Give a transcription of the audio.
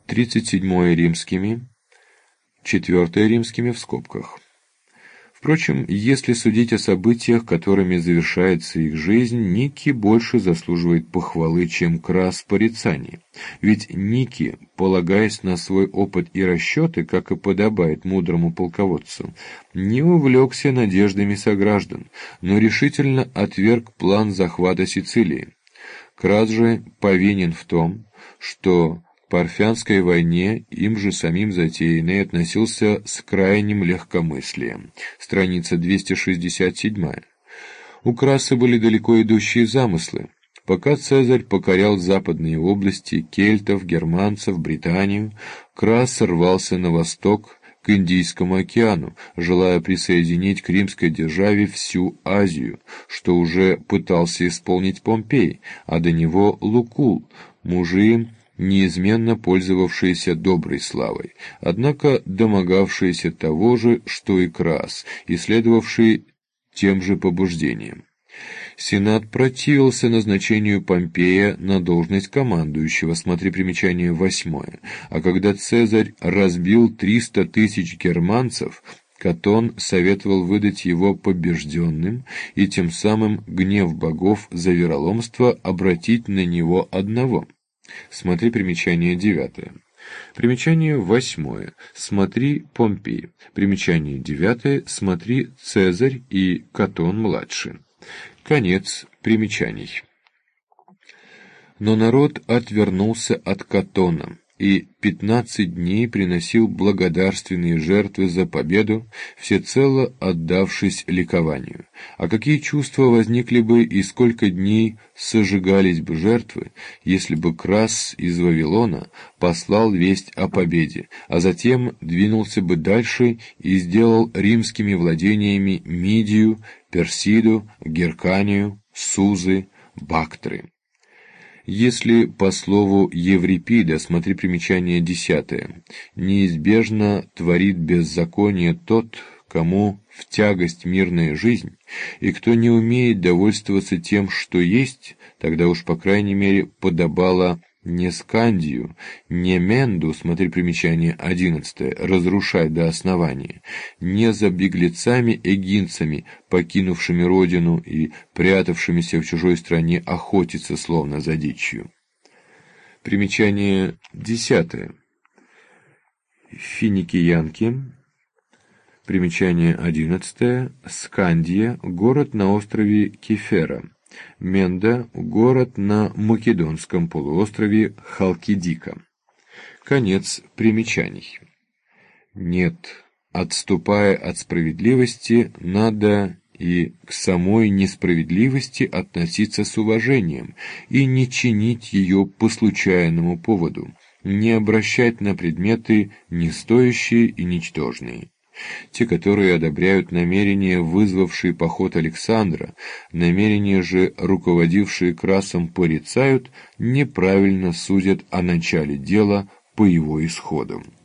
37 римскими, 4 римскими в скобках. Впрочем, если судить о событиях, которыми завершается их жизнь, Ники больше заслуживает похвалы, чем Крас порицаний. Ведь Ники, полагаясь на свой опыт и расчеты, как и подобает мудрому полководцу, не увлекся надеждами сограждан, но решительно отверг план захвата Сицилии. Крас же повинен в том, что к Парфянской войне, им же самим затеянной, относился с крайним легкомыслием. Страница 267. У Краса были далеко идущие замыслы. Пока Цезарь покорял западные области, кельтов, германцев, Британию, Крас рвался на восток, к Индийскому океану, желая присоединить к римской державе всю Азию, что уже пытался исполнить Помпей, а до него Лукул, мужи, неизменно пользовавшиеся доброй славой, однако домогавшиеся того же, что и Крас, и следовавшие тем же побуждениям. Сенат противился назначению Помпея на должность командующего, смотри примечание 8, а когда Цезарь разбил 300 тысяч германцев, Катон советовал выдать его побежденным и тем самым гнев богов за вероломство обратить на него одного. Смотри примечание 9. Примечание 8. Смотри Помпей. Примечание 9. Смотри Цезарь и Катон-младший. Конец примечаний. Но народ отвернулся от Катона и 15 дней приносил благодарственные жертвы за победу, всецело отдавшись ликованию. А какие чувства возникли бы и сколько дней сожигались бы жертвы, если бы Крас из Вавилона послал весть о победе, а затем двинулся бы дальше и сделал римскими владениями Мидию, Персиду, Герканию, Сузы, Бактры. Если, по слову Еврипида, смотри примечание 10, неизбежно творит беззаконие тот, кому в тягость мирная жизнь, и кто не умеет довольствоваться тем, что есть, тогда уж, по крайней мере, подобало не Скандию, не Менду, смотри примечание 11, разрушать до основания, не за беглецами-эгинцами, покинувшими родину и прятавшимися в чужой стране, охотиться словно за дичью. Примечание 10. Финикиянки. Примечание 11. Скандия, город на острове Кефера. Менда – город на Македонском полуострове Халкидика. Конец примечаний. Нет, отступая от справедливости, надо и к самой несправедливости относиться с уважением и не чинить ее по случайному поводу, не обращать на предметы нестоящие и ничтожные. Те, которые одобряют намерения, вызвавшие поход Александра, намерения же, руководившие Красом, порицают, неправильно судят о начале дела по его исходам.